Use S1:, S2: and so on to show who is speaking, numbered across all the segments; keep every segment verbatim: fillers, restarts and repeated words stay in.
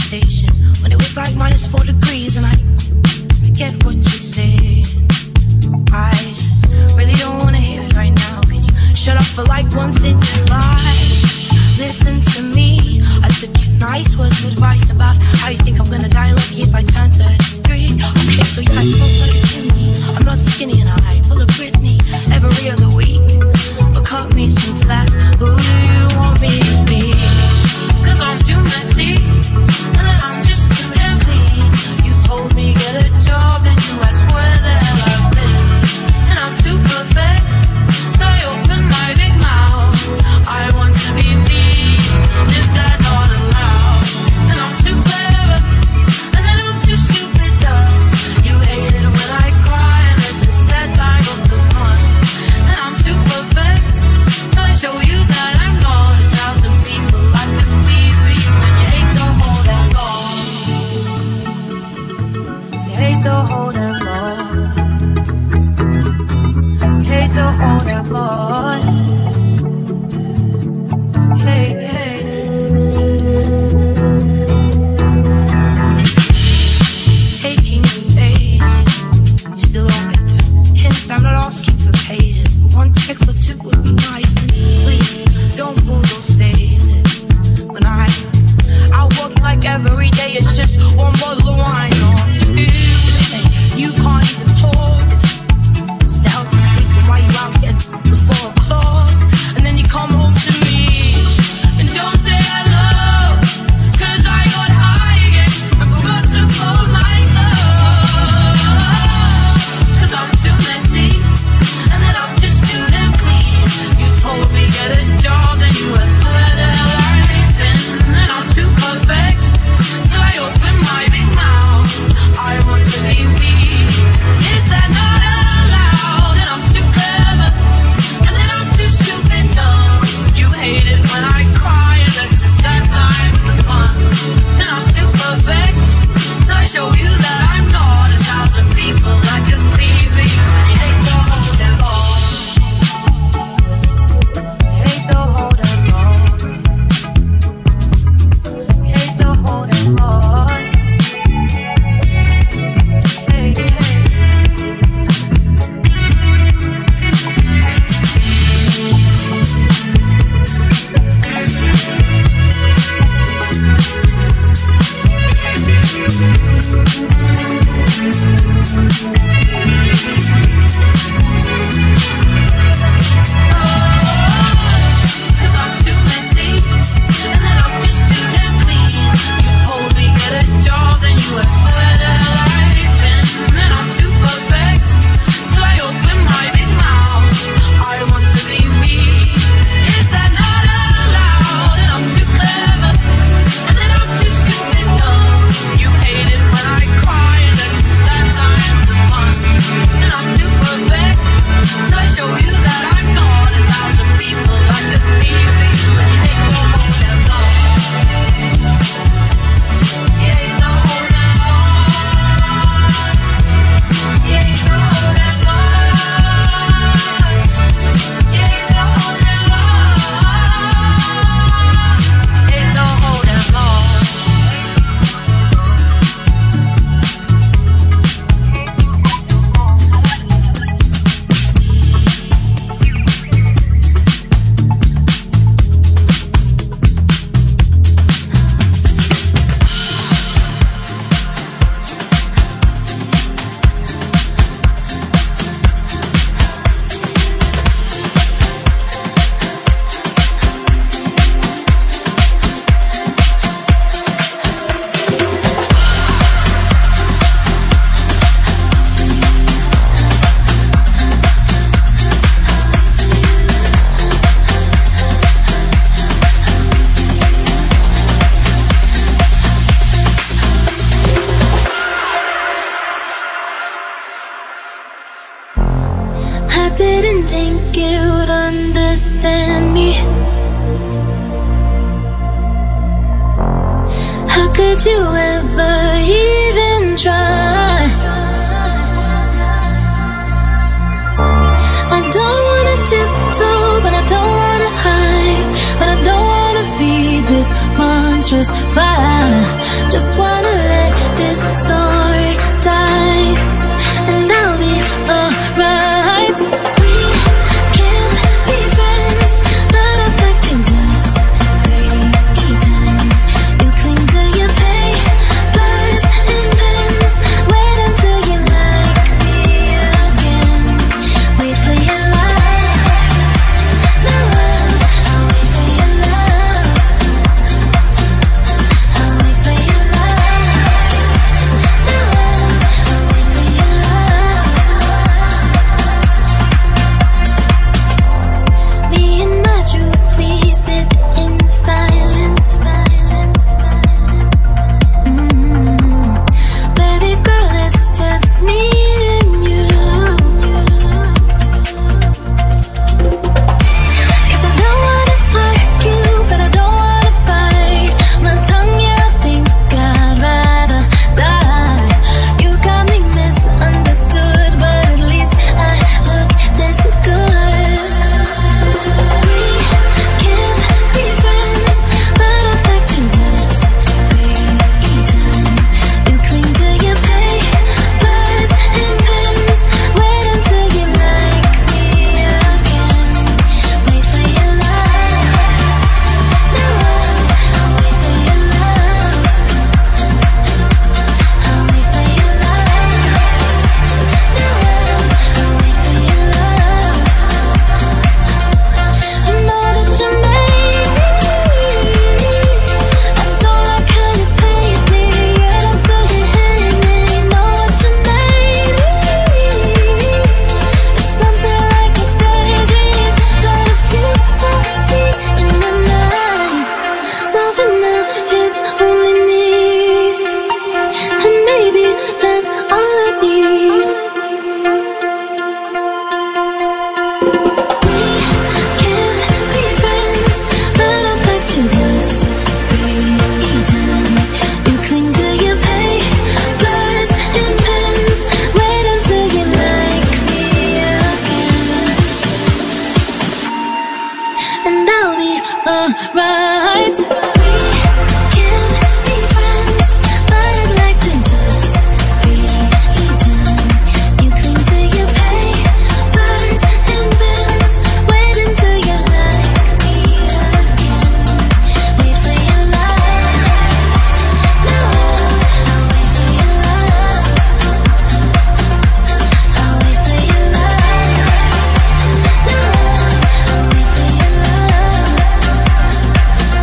S1: station when it was like minus four degrees, and I, I get what you're saying. I just really don't wanna hear it right now. Can you shut up for like once in your life? Listen to me. I took you nice words of advice about how you think I'm gonna die lucky if I turn thirty-three. Okay, so yeah, I smoke like a chimney. I'm not skinny and I pull a Britney every other week. But cut me some slack. Who do you want me to be? Cause I'm too messy, and then I'm just too damn clean. You told me get a job and you asked where the hell I've been. And I'm too perfect, so I open my big mouth. I want to be me, is that not allowed? And I'm too clever, and then I'm too stupid dumb. You hate it when I cry, and this is that time of the month. And I'm too perfect, so I show you that I'm not a thousand people I could be for you. And you hate the whole damn law. You hate the whole damn law. You hate the whole damn law. Hey, hey. It's taking you ages. You still don't get the hint. I'm not asking for pages, but one text or two would be nice. And please don't pull those phases. When I out working like every day, it's just one bottle of wine or two. You can't even talk. It's to help you sleep, but why you out here at four o'clock? And then you come home to me and don't say hello, cause I got high again and forgot to fold my clothes. Cause I'm too messy, and then I'm just too damn clean. You told me get a job, then you asked where the hell I've been. And I'm too perfect, till I open my big mouth. I want to be me, is that not allowed? And I'm too clever, and then I'm too stupid dumb. You hate it when I cry, and this is that time of the month. And I'm too perfect, so I show you that I'm not a thousand people I could be for you. And you hate the whole damn law. You hate the whole damn law. You hate the whole damn law. Hey, hey. Cause I'm too messy, and then I'm just too damn clean. You told me get a job, then you asked where the hell I've been. And I'm too perfect, till I open my big mouth. I want to be me, is that not allowed? And I'm too clever, and then I'm too stupid dumb. You hate it when I cry, and this is that time of the month. And I'm too perfect, till I show you that I'm not a thousand people I could be for you. And you hate the whole damn law. You hate the whole damn law. You hate the whole damn law. You hate the whole damn law. You hate the whole damn law.
S2: I didn't think you'd understand me. How could you ever even try? I don't wanna tiptoe, but I don't wanna hide. But I don't wanna feed this monstrous fire. Just wanna let this story die, and I'll be alright. We can't be friends, but I'd like to just pretend. You cling to your papers and pens. Wait until you like me again. Wait for your love. No, I'll wait for your love. I'll wait for your love. No, I'll wait for your love. Me and my truth, we sit in silence. Silence, silence. Mm-hmm. Baby girl, it's just me and you. 'Cause I don't wanna argue, but I don't wanna bite my tongue. Yeah, I think I'd rather die. You got me misunderstood, but at least I look this good. We can't be friends, but I'd like to just pretend. You cling to your papers and pens. Wait until you like me again. Wait for your love. No, I'll wait for your love. I'll wait for your love. No, I'll wait for your love. I know that you made me. I don't like how you played me, yet I'm still here hanging. Know what you made me. It's something like a daydream, but a few times see in the night. So for now, it's only me, and maybe that's all I need. We can't be friends, but I'd like to just pretend. You cling to your papers and pens. Wait until you like me again, and I'll be alright. We can't be friends, but I'd like to just pretend. You cling to your papers and pens. Wait until you like me again. Wait for your love. No, I'll wait for your love. I'll wait for your love. No, I'll wait for your love.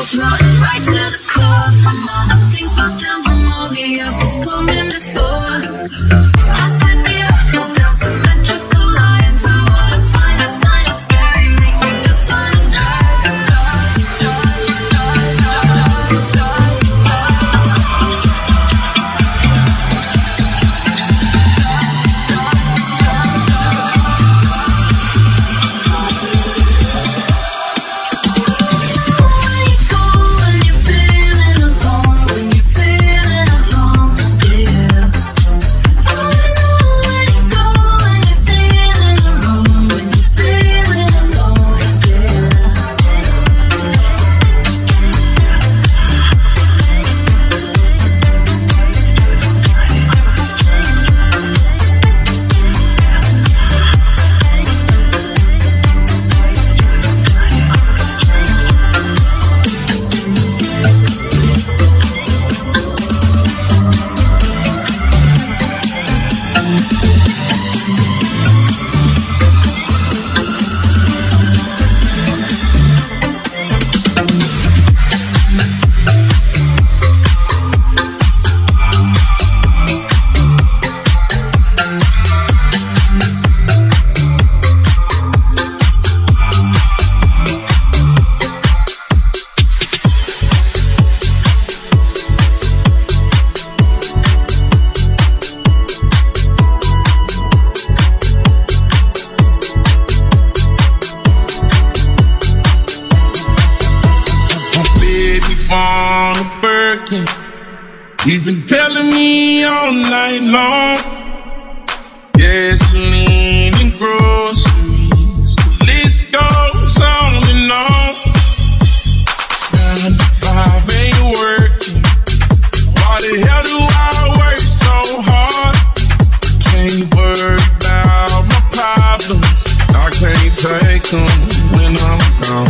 S3: He's been telling me all night long. Gasoline and groceries, the list goes on and on. Nine to five ain't working. Why the hell do I work so hard? Can't worry about my problems. I can't take them when I'm gone.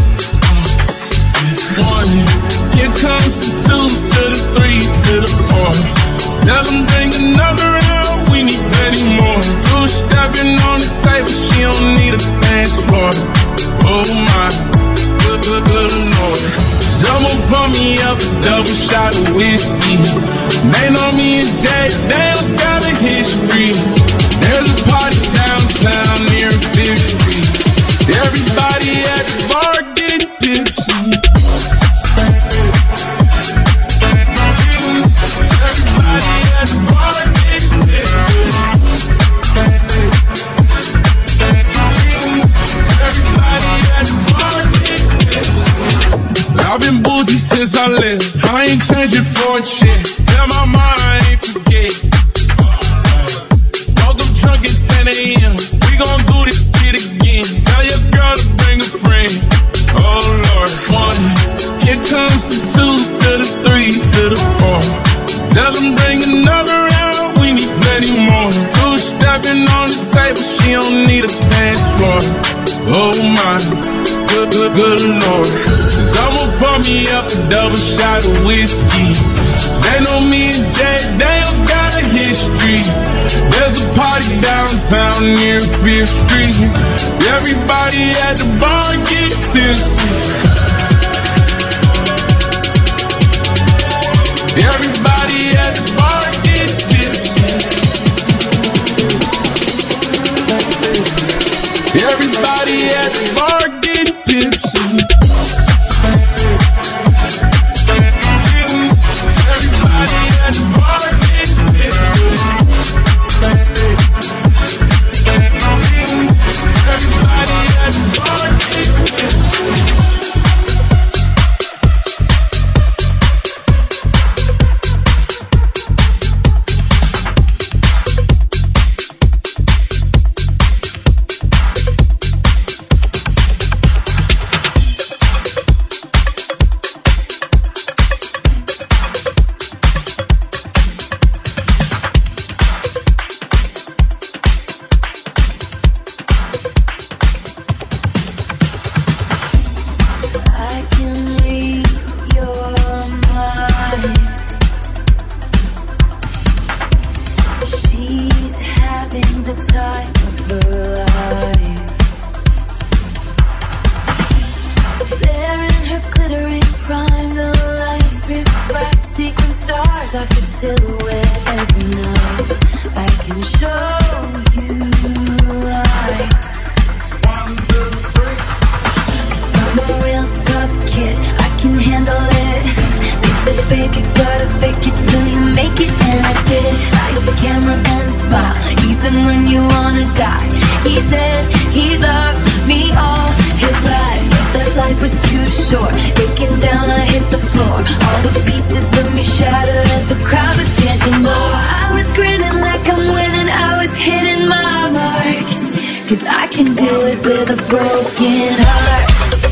S3: One, here comes the two to the three to the four. Tell them bring another round, we need plenty more. Two stepping on the table, she don't need a dance floor. Oh my, good, good, good Lord. Someone pour me up a double shot of whiskey. They know me and Jay Dale's got a history. There's a party downtown near Fifth Street. Everybody at the bar getting tipsy. I've been boozy since I left. I ain't changing for a shit. Tell my mind I ain't forget. Woke up drunk at ten a.m. We gon' do this shit again. Tell your girl to bring a friend. Oh Lord, one. Here comes the two to the three to the four. Tell them bring another round. We need plenty more. Two stepping on the table. She don't need a dance floor. Oh my, good, good, good Lord. Someone pour me up a double shot of whiskey. They know me and Jay Dale's got a history. There's a party downtown near Fifth Street. Everybody at the bar get tipsy. Everybody at the bar get tipsy. Everybody at the bar get tipsy.
S2: off your silhouette every night. I can show you lights. One, two, three. Cause I'm a real tough kid, I can handle it. They said, babe, you gotta fake it till you make it, and I did. Lights, camera, and smile, even when you wanna die. He said he loved me all his life, but that life was too short. Breaking down, I hit the floor. All the pieces of me shattered as the crowd was chanting more. I was grinning like I'm winning, I was hitting my marks. Cause I can do it with a broken heart.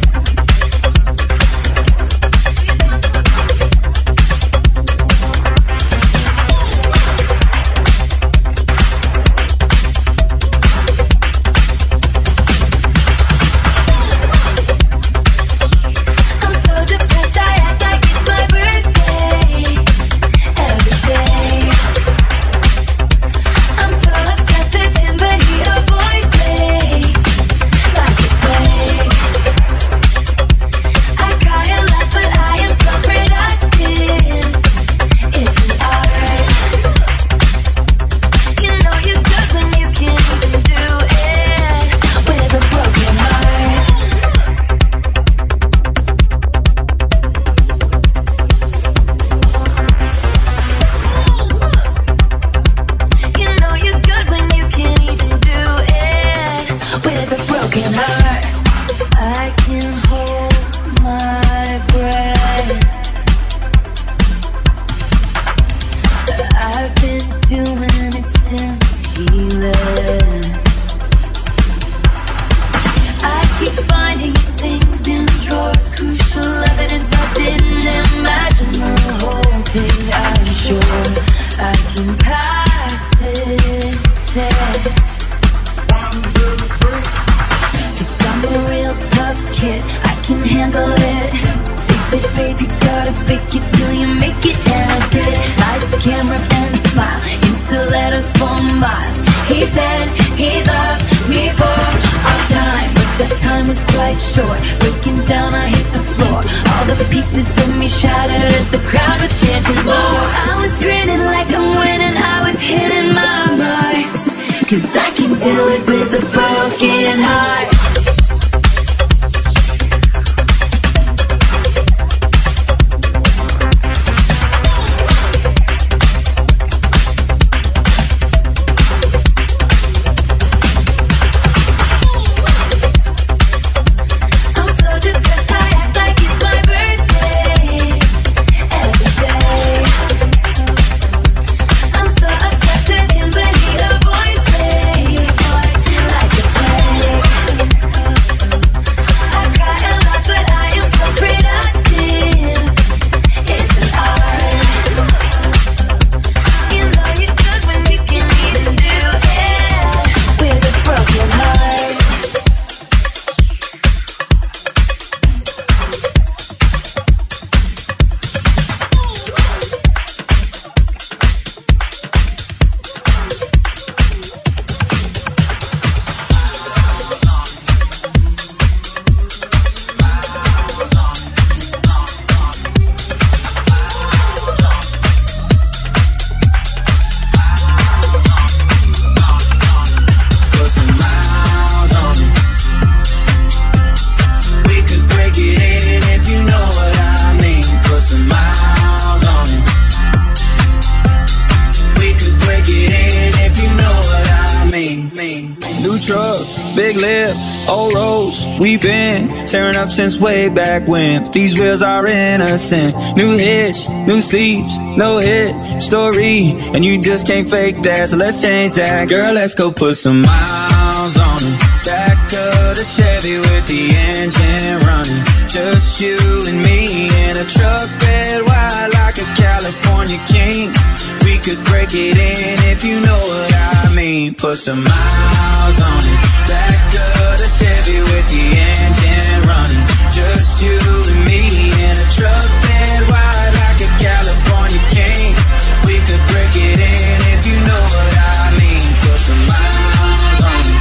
S4: Tearing up since way back when, but these wheels are innocent. New hitch, new seats, no hit story, and you just can't fake that, so let's change that. Girl, let's go put some miles on it. Back to the Chevy with the engine running. Just you and me in a truck bed wide like a California king. We could break it in if you know what I mean. Put some miles on it. Back to the Chevy with the engine running. Just you and me in a truck bed wide like a California king. We could break it in if you know what I mean. Put some miles on it.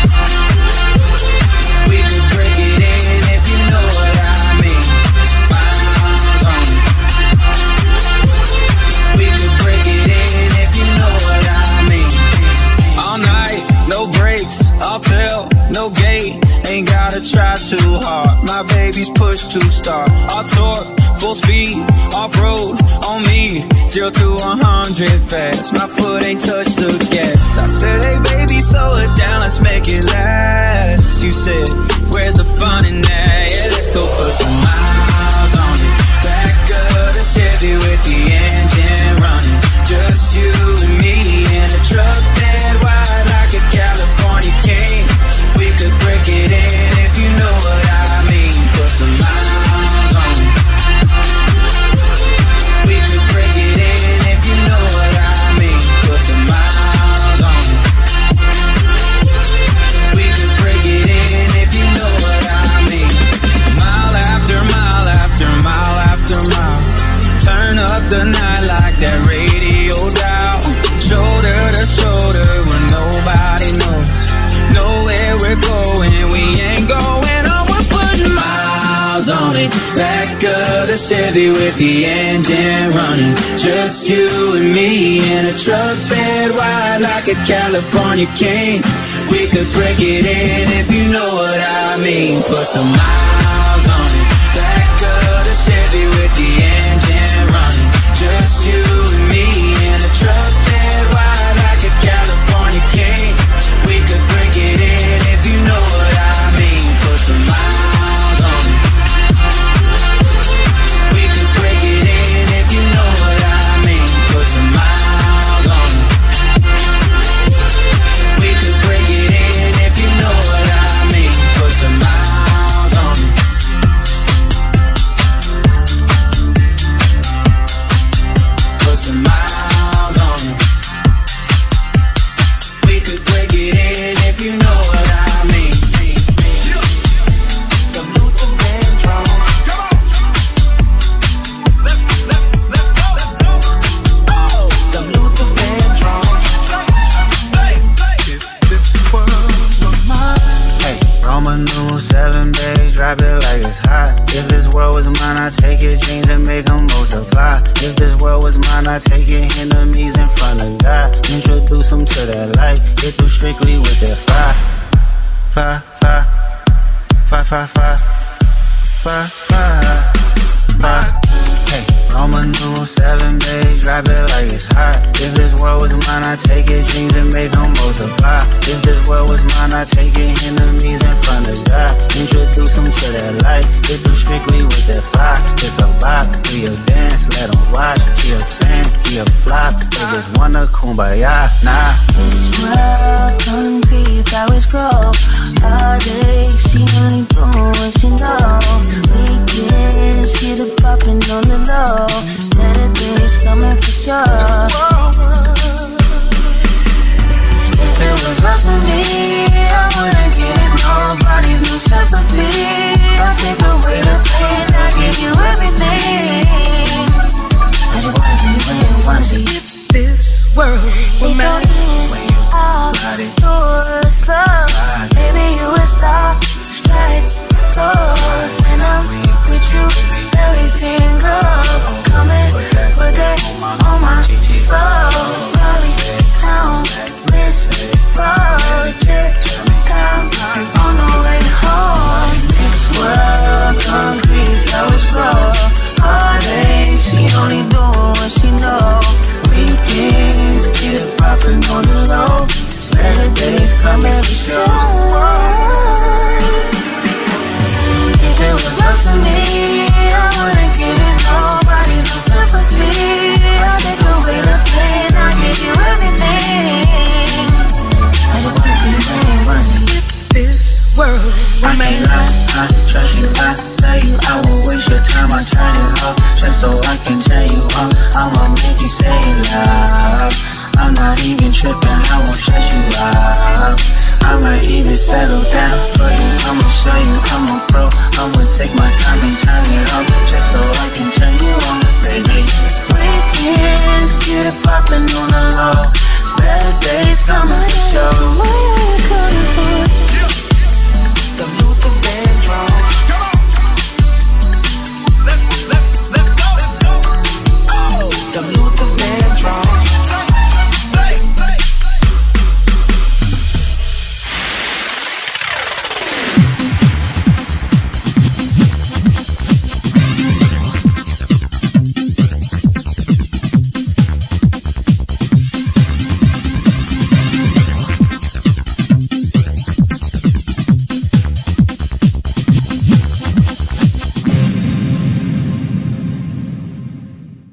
S4: We could break it in if you know what I mean. Miles on it. We two-star. All torque, full speed, off-road, on me. Zero to one hundred fast, my foot ain't touched the gas. I said, hey baby, slow it down, let's make it last. You said, where's the fun in that? Yeah, let's go put some miles on it. Back of the Chevy with the engine running. Just you and me in a truck that wide like a California king. We could break it in if you know what I mean. Put some miles on it. We could break it in if you know what I mean. Put some miles on it. We could break it in if you know what I mean. Mile after mile after mile after mile. Turn up the night like that radio dial. Shoulder to shoulder when nobody knows. Know where we're going, we ain't going on. We're putting miles on it. Back of the Chevy with the engine running. Just you and me in a truck bed wide like a California king. We could break it in if you know what I mean. Put some miles on it. Back of the Chevy with the engine running. Just you and me in a truck bed wide like a California king. We could break it in if you know what I mean. Put some miles on it. We could break it in if you know what I mean. Put some miles on it. We could break it in if you know what I mean. Put some miles on it. Put some miles on it. We could break it in if you know what I mean. Some Luther Vandross. Come on. Let, let, let go. Let go. Oh. Some Luther Vandross. If this world were mine.
S5: Hey, Roman numeral seven, babe, drop it like it's hot. If this world was mine, I'd take your dreams and make them multiply. If this world was mine, I'd take your enemies in front of God. Introduce them to that light, get through strictly with that fire. Fire, fire, fire, fire, fire, fire, fire, fire. Hey, Roman numeral seven, babe, drop it like it's hot. If this world was mine, I'd take your dreams and make them multiply. If this world was mine, I'd take your enemies in front of God. Introduce them to that light, get through strictly with that fire. It's a vibe, we a dance, let them watch. He a fan, he a flop, they just wanna kumbaya, nah.
S2: This world concrete, flowers grow. All day, she only doing what she know. Weekends, get it poppin' on the low. Better days coming for sure. If it was up to me, I wouldn't give nobody no sympathy. I'll take away the pain, I'll give you everything. I just wanna see you win, wanna see you.
S1: This world will melt.
S2: All doors closed. Baby, you a star, strike close. And I'm with you, everything goes. Come and put that on my soul. Body down, wrist close. Check time on the way home. This world concrete, flowers grow. All day, she only doing what she know. Weekends, get it poppin' on the low. Better days come every show. If it was up to me, I wouldn't give it nobody no sympathy. I'll take away the pain, I'll give you everything. I just wanna see you win, wanna see you.
S1: This world will
S5: I can't lie, I trust you, I tell you I won't waste your time, I turn it off just so I can tell you uh, I'ma make you say love. I'm not even tripping, I won't stress you out. I might even settle down for you, I'ma show you I'm a pro. I'ma take my time and